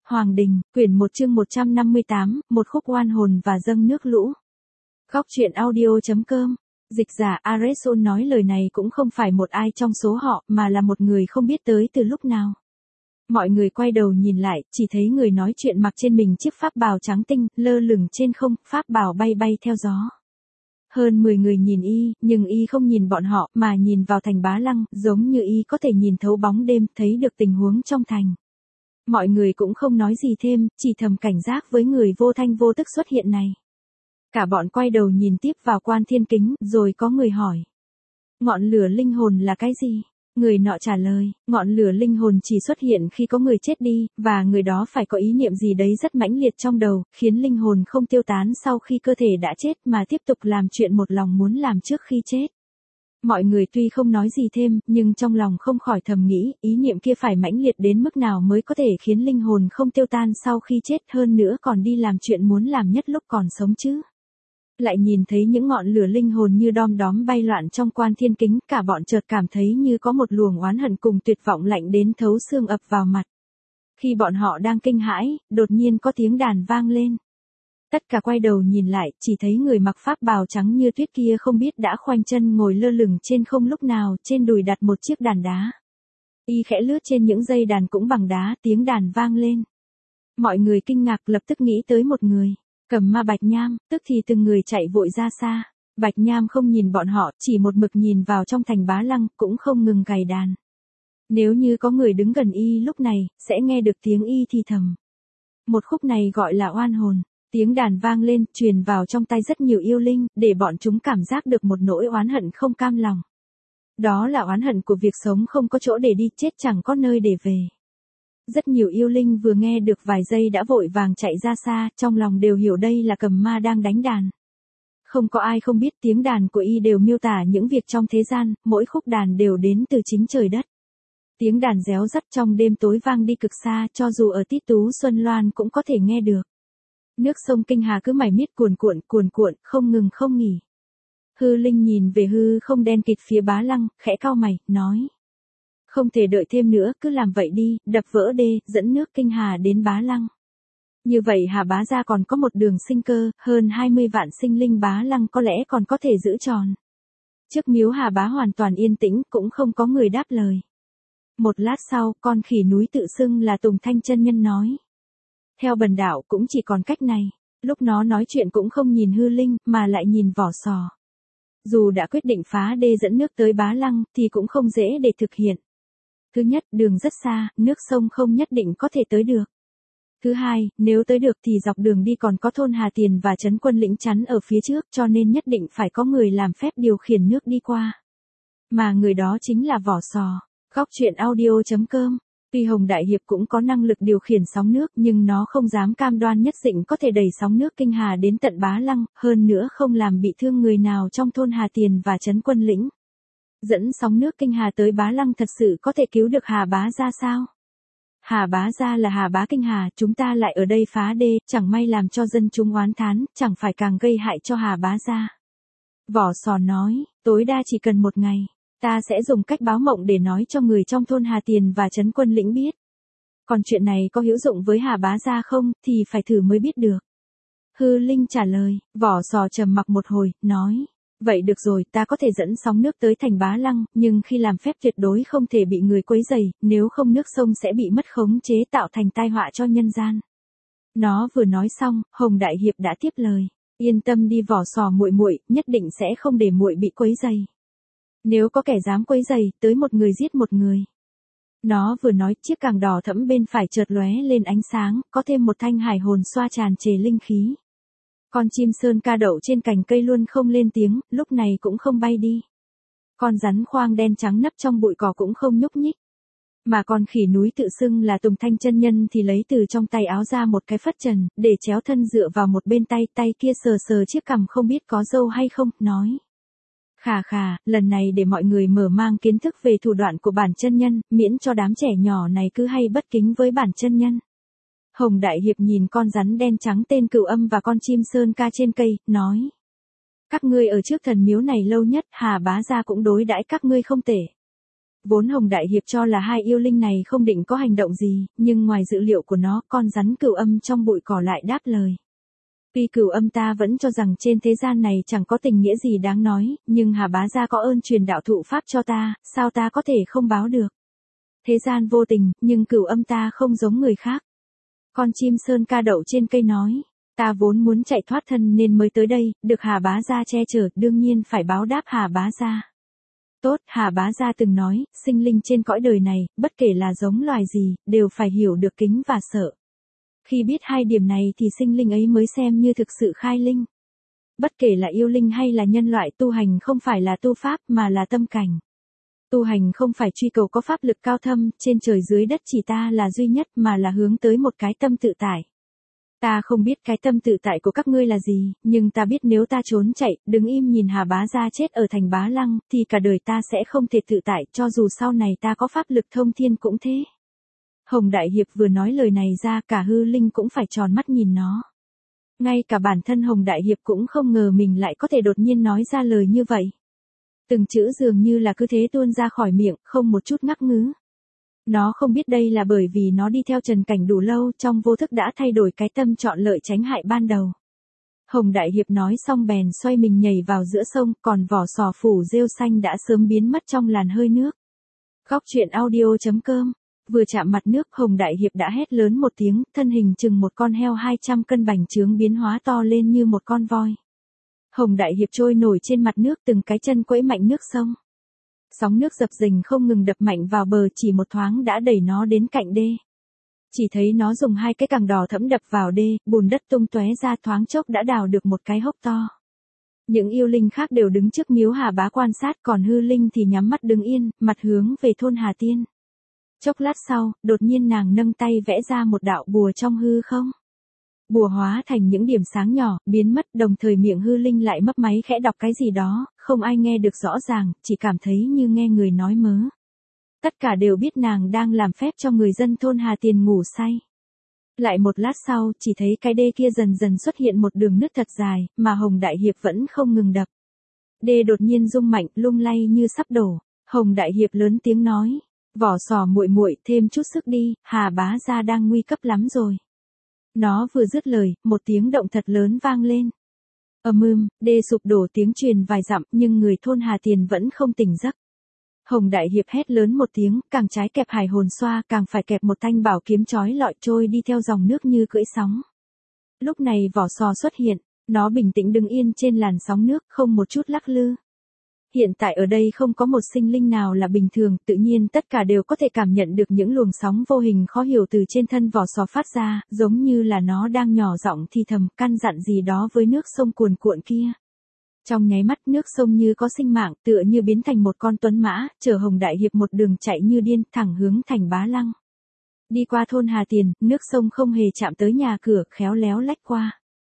Hoàng Đình, quyển 1 chương 158, một khúc oan hồn và dâng nước lũ. Góc truyện audio.com. Dịch giả Areson nói lời này cũng không phải một ai trong số họ, mà là một người không biết tới từ lúc nào. Mọi người quay đầu nhìn lại, chỉ thấy người nói chuyện mặc trên mình chiếc pháp bào trắng tinh, lơ lửng trên không, pháp bào bay bay theo gió. Hơn 10 người nhìn y, nhưng y không nhìn bọn họ, mà nhìn vào thành Bá Lăng, giống như y có thể nhìn thấu bóng đêm, thấy được tình huống trong thành. Mọi người cũng không nói gì thêm, chỉ thầm cảnh giác với người vô thanh vô tức xuất hiện này. Cả bọn quay đầu nhìn tiếp vào quan thiên kính, rồi có người hỏi. Ngọn lửa linh hồn là cái gì? Người nọ trả lời, ngọn lửa linh hồn chỉ xuất hiện khi có người chết đi, và người đó phải có ý niệm gì đấy rất mãnh liệt trong đầu, khiến linh hồn không tiêu tán sau khi cơ thể đã chết mà tiếp tục làm chuyện một lòng muốn làm trước khi chết. Mọi người tuy không nói gì thêm, nhưng trong lòng không khỏi thầm nghĩ, ý niệm kia phải mãnh liệt đến mức nào mới có thể khiến linh hồn không tiêu tan sau khi chết, hơn nữa còn đi làm chuyện muốn làm nhất lúc còn sống chứ. Lại nhìn thấy những ngọn lửa linh hồn như đom đóm bay loạn trong quan thiên kính, cả bọn chợt cảm thấy như có một luồng oán hận cùng tuyệt vọng lạnh đến thấu xương ập vào mặt. Khi bọn họ đang kinh hãi, đột nhiên có tiếng đàn vang lên. Tất cả quay đầu nhìn lại, chỉ thấy người mặc pháp bào trắng như tuyết kia không biết đã khoanh chân ngồi lơ lửng trên không lúc nào, trên đùi đặt một chiếc đàn đá. Y khẽ lướt trên những dây đàn cũng bằng đá, tiếng đàn vang lên. Mọi người kinh ngạc lập tức nghĩ tới một người. Cầm ma Bạch Nham, tức thì từng người chạy vội ra xa. Bạch Nham không nhìn bọn họ, chỉ một mực nhìn vào trong thành Bá Lăng, cũng không ngừng cày đàn. Nếu như có người đứng gần y lúc này, sẽ nghe được tiếng y thì thầm. Một khúc này gọi là oan hồn. Tiếng đàn vang lên, truyền vào trong tay rất nhiều yêu linh, để bọn chúng cảm giác được một nỗi oán hận không cam lòng. Đó là oán hận của việc sống không có chỗ để đi, chết chẳng có nơi để về. Rất nhiều yêu linh vừa nghe được vài giây đã vội vàng chạy ra xa, trong lòng đều hiểu đây là cầm ma đang đánh đàn. Không có ai không biết tiếng đàn của y đều miêu tả những việc trong thế gian, mỗi khúc đàn đều đến từ chính trời đất. Tiếng đàn réo rắt trong đêm tối vang đi cực xa, cho dù ở Tít Tú Xuân Loan cũng có thể nghe được. Nước sông Kinh Hà cứ mải miết cuồn cuộn, không ngừng không nghỉ. Hư Linh nhìn về hư không đen kịt phía Bá Lăng, khẽ cau mày, nói. Không thể đợi thêm nữa, cứ làm vậy đi, đập vỡ đê, dẫn nước Kinh Hà đến Bá Lăng. Như vậy Hà Bá gia còn có một đường sinh cơ, hơn 20 vạn sinh linh Bá Lăng có lẽ còn có thể giữ tròn. Trước miếu Hà Bá hoàn toàn yên tĩnh, cũng không có người đáp lời. Một lát sau, con khỉ núi tự xưng là Tùng Thanh chân nhân nói. Theo bần đạo cũng chỉ còn cách này, lúc nó nói chuyện cũng không nhìn Hư Linh, mà lại nhìn Vỏ Sò. Dù đã quyết định phá đê dẫn nước tới Bá Lăng, thì cũng không dễ để thực hiện. Thứ nhất, đường rất xa, nước sông không nhất định có thể tới được. Thứ hai, nếu tới được thì dọc đường đi còn có thôn Hà Tiền và trấn Quân Lĩnh chắn ở phía trước, cho nên nhất định phải có người làm phép điều khiển nước đi qua. Mà người đó chính là Vỏ Sò. Góc truyện audio.com. Tuy Hồng Đại Hiệp cũng có năng lực điều khiển sóng nước, nhưng nó không dám cam đoan nhất định có thể đẩy sóng nước Kinh Hà đến tận Bá Lăng, hơn nữa không làm bị thương người nào trong thôn Hà Tiền và trấn Quân Lĩnh. Dẫn sóng nước Kinh Hà tới Bá Lăng thật sự có thể cứu được Hà Bá gia sao? Hà Bá gia là Hà Bá Kinh Hà, chúng ta lại ở đây phá đê, chẳng may làm cho dân chúng oán thán, chẳng phải càng gây hại cho Hà Bá gia. Vỏ Sò nói, tối đa chỉ cần một ngày, ta sẽ dùng cách báo mộng để nói cho người trong thôn Hà Tiền và trấn Quân Lĩnh biết. Còn chuyện này có hữu dụng với Hà Bá gia không, thì phải thử mới biết được. Hư Linh trả lời, Vỏ Sò trầm mặc một hồi, nói. Vậy được rồi, ta có thể dẫn sóng nước tới thành Bá Lăng, nhưng khi làm phép tuyệt đối không thể bị người quấy rầy, nếu không nước sông sẽ bị mất khống chế tạo thành tai họa cho nhân gian. Nó vừa nói xong, Hồng Đại Hiệp đã tiếp lời, yên tâm đi Vỏ Sò muội muội, nhất định sẽ không để muội bị quấy rầy. Nếu có kẻ dám quấy rầy, tới một người giết một người. Nó vừa nói, chiếc càng đỏ thẫm bên phải chợt lóe lên ánh sáng, có thêm một thanh hải hồn xoa tràn trề linh khí. Con chim sơn ca đậu trên cành cây luôn không lên tiếng, lúc này cũng không bay đi. Con rắn khoang đen trắng nấp trong bụi cỏ cũng không nhúc nhích. Mà con khỉ núi tự xưng là Tùng Thanh chân nhân thì lấy từ trong tay áo ra một cái phất trần, để chéo thân dựa vào một bên tay, tay kia sờ sờ chiếc cằm không biết có râu hay không, nói. Khà, lần này để mọi người mở mang kiến thức về thủ đoạn của bản chân nhân, miễn cho đám trẻ nhỏ này cứ hay bất kính với bản chân nhân. Hồng Đại Hiệp nhìn con rắn đen trắng tên Cửu Âm và con chim sơn ca trên cây, nói. Các ngươi ở trước thần miếu này lâu nhất, Hà Bá gia cũng đối đãi các ngươi không tệ. Vốn Hồng Đại Hiệp cho là hai yêu linh này không định có hành động gì, nhưng ngoài dự liệu của nó, con rắn Cửu Âm trong bụi cỏ lại đáp lời. Tuy Cửu Âm ta vẫn cho rằng trên thế gian này chẳng có tình nghĩa gì đáng nói, nhưng Hà Bá Gia có ơn truyền đạo thụ pháp cho ta, sao ta có thể không báo được. Thế gian vô tình, nhưng Cửu Âm ta không giống người khác. Con chim sơn ca đậu trên cây nói, ta vốn muốn chạy thoát thân nên mới tới đây, được Hà Bá Gia che chở, đương nhiên phải báo đáp Hà Bá Gia. Tốt, Hà Bá Gia từng nói, sinh linh trên cõi đời này, bất kể là giống loài gì, đều phải hiểu được kính và sợ. Khi biết hai điểm này thì sinh linh ấy mới xem như thực sự khai linh. Bất kể là yêu linh hay là nhân loại, tu hành không phải là tu pháp mà là tâm cảnh. Tu hành không phải truy cầu có pháp lực cao thâm, trên trời dưới đất chỉ ta là duy nhất mà là hướng tới một cái tâm tự tại. Ta không biết cái tâm tự tại của các ngươi là gì, nhưng ta biết nếu ta trốn chạy, đứng im nhìn Hà Bá Gia chết ở thành Bá Lăng, thì cả đời ta sẽ không thể tự tại, cho dù sau này ta có pháp lực thông thiên cũng thế. Hồng Đại Hiệp vừa nói lời này ra, cả hư linh cũng phải tròn mắt nhìn nó. Ngay cả bản thân Hồng Đại Hiệp cũng không ngờ mình lại có thể đột nhiên nói ra lời như vậy. Từng chữ dường như là cứ thế tuôn ra khỏi miệng, không một chút ngắc ngứ. Nó không biết đây là bởi vì nó đi theo Trần Cảnh đủ lâu, trong vô thức đã thay đổi cái tâm chọn lợi tránh hại ban đầu. Hồng Đại Hiệp nói xong bèn xoay mình nhảy vào giữa sông, còn vỏ sò phủ rêu xanh đã sớm biến mất trong làn hơi nước. Góc truyện audio.com. Vừa chạm mặt nước, Hồng Đại Hiệp đã hét lớn một tiếng, thân hình chừng một con heo 200 cân bành trướng biến hóa to lên như một con voi. Hồng Đại Hiệp trôi nổi trên mặt nước, từng cái chân quẫy mạnh nước sông. Sóng nước dập dềnh không ngừng đập mạnh vào bờ, chỉ một thoáng đã đẩy nó đến cạnh đê. Chỉ thấy nó dùng hai cái cẳng đỏ thẫm đập vào đê, bùn đất tung tóe ra, thoáng chốc đã đào được một cái hốc to. Những yêu linh khác đều đứng trước miếu Hà Bá quan sát, còn hư linh thì nhắm mắt đứng yên, mặt hướng về thôn Hà Tiên. Chốc lát sau, đột nhiên nàng nâng tay vẽ ra một đạo bùa trong hư không. Bùa hóa thành những điểm sáng nhỏ, biến mất, đồng thời miệng hư linh lại mấp máy khẽ đọc cái gì đó, không ai nghe được rõ ràng, chỉ cảm thấy như nghe người nói mớ. Tất cả đều biết nàng đang làm phép cho người dân thôn Hà Tiền ngủ say. Lại một lát sau, chỉ thấy cái đê kia dần dần xuất hiện một đường nứt thật dài, mà Hồng Đại Hiệp vẫn không ngừng đập. Đê đột nhiên rung mạnh, lung lay như sắp đổ. Hồng Đại Hiệp lớn tiếng nói, vỏ sò muội muội, thêm chút sức đi, Hà Bá Gia đang nguy cấp lắm rồi. Nó vừa dứt lời, một tiếng động thật lớn vang lên. Đê sụp đổ tiếng truyền vài dặm, nhưng người thôn Hà Tiền vẫn không tỉnh giấc. Hồng Đại Hiệp hét lớn một tiếng, càng trái kẹp hải hồn xoa, càng phải kẹp một thanh bảo kiếm chói lọi trôi đi theo dòng nước như cưỡi sóng. Lúc này vỏ sò xuất hiện, nó bình tĩnh đứng yên trên làn sóng nước, không một chút lắc lư. Hiện tại ở đây không có một sinh linh nào là bình thường, tự nhiên tất cả đều có thể cảm nhận được những luồng sóng vô hình khó hiểu từ trên thân vỏ sò phát ra, giống như là nó đang nhỏ giọng thì thầm, căn dặn gì đó với nước sông cuồn cuộn kia. Trong nháy mắt, nước sông như có sinh mạng, tựa như biến thành một con tuấn mã, chở Hồng Đại Hiệp một đường chạy như điên, thẳng hướng thành Bá Lăng. Đi qua thôn Hà Tiền, nước sông không hề chạm tới nhà cửa, khéo léo lách qua.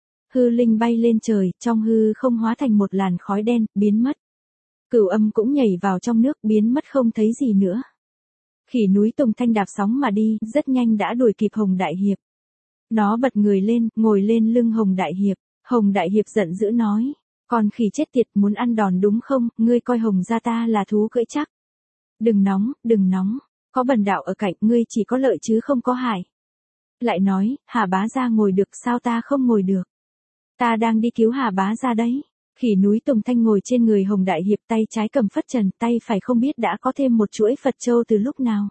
Hư linh bay lên trời, trong hư không hóa thành một làn khói đen, biến mất. Cửu Âm cũng nhảy vào trong nước, biến mất không thấy gì nữa. Khỉ núi Tùng Thanh đạp sóng mà đi, rất nhanh đã đuổi kịp Hồng Đại Hiệp. Nó bật người lên, ngồi lên lưng Hồng Đại Hiệp. Hồng Đại Hiệp giận dữ nói, con khỉ chết tiệt, muốn ăn đòn đúng không, ngươi coi Hồng gia ta là thú cưỡi chắc. Đừng nóng, có bần đạo ở cạnh, ngươi chỉ có lợi chứ không có hại. Lại nói, Hà Bá Gia ngồi được, sao ta không ngồi được? Ta đang đi cứu Hà Bá Gia đấy. Khỉ núi Tùng Thanh ngồi trên người Hồng Đại Hiệp, tay trái cầm phất trần, tay phải không biết đã có thêm một chuỗi Phật châu từ lúc nào.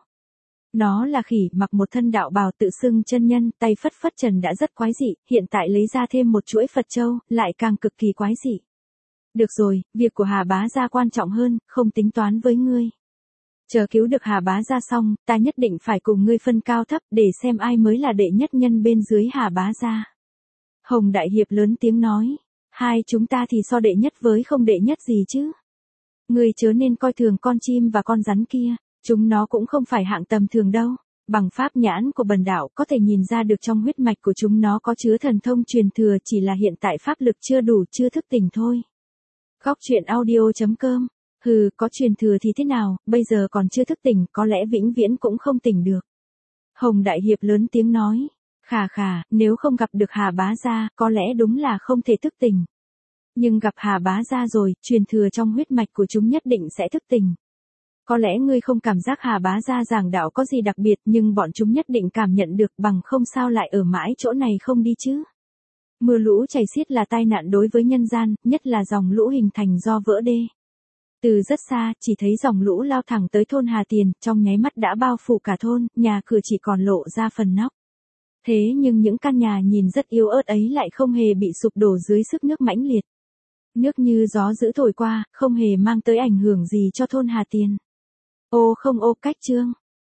Nó là khỉ, mặc một thân đạo bào, tự xưng chân nhân, tay phất phất trần đã rất quái dị, hiện tại lấy ra thêm một chuỗi Phật châu, lại càng cực kỳ quái dị. Được rồi, việc của Hà Bá Gia quan trọng hơn, không tính toán với ngươi. Chờ cứu được Hà Bá Gia xong, ta nhất định phải cùng ngươi phân cao thấp, để xem ai mới là đệ nhất nhân bên dưới Hà Bá Gia. Hồng Đại Hiệp lớn tiếng nói, hai chúng ta thì so đệ nhất với không đệ nhất gì chứ. Ngươi chớ nên coi thường con chim và con rắn kia, chúng nó cũng không phải hạng tầm thường đâu. Bằng pháp nhãn của bần đạo có thể nhìn ra được trong huyết mạch của chúng nó có chứa thần thông truyền thừa, chỉ là hiện tại pháp lực chưa đủ, chưa thức tỉnh thôi. Góc truyện audio.com. Hừ, có truyền thừa thì thế nào, bây giờ còn chưa thức tỉnh, có lẽ vĩnh viễn cũng không tỉnh được. Hồng Đại Hiệp lớn tiếng nói, khà, nếu không gặp được Hà Bá Gia, có lẽ đúng là không thể thức tỉnh. Nhưng gặp Hà Bá Gia rồi, truyền thừa trong huyết mạch của chúng nhất định sẽ thức tỉnh. Có lẽ ngươi không cảm giác Hà Bá Gia giảng đạo có gì đặc biệt, nhưng bọn chúng nhất định cảm nhận được, bằng không sao lại ở mãi chỗ này không đi chứ. Mưa lũ chảy xiết là tai nạn đối với nhân gian, nhất là dòng lũ hình thành do vỡ đê. Từ rất xa, chỉ thấy dòng lũ lao thẳng tới thôn Hà Tiền, trong nháy mắt đã bao phủ cả thôn, nhà cửa chỉ còn lộ ra phần nóc. Thế nhưng những căn nhà nhìn rất yếu ớt ấy lại không hề bị sụp đổ dưới sức nước mãnh liệt. Nước như gió dữ thổi qua, không hề mang tới ảnh hưởng gì cho thôn Hà Tiền. Ô không ô cách chương.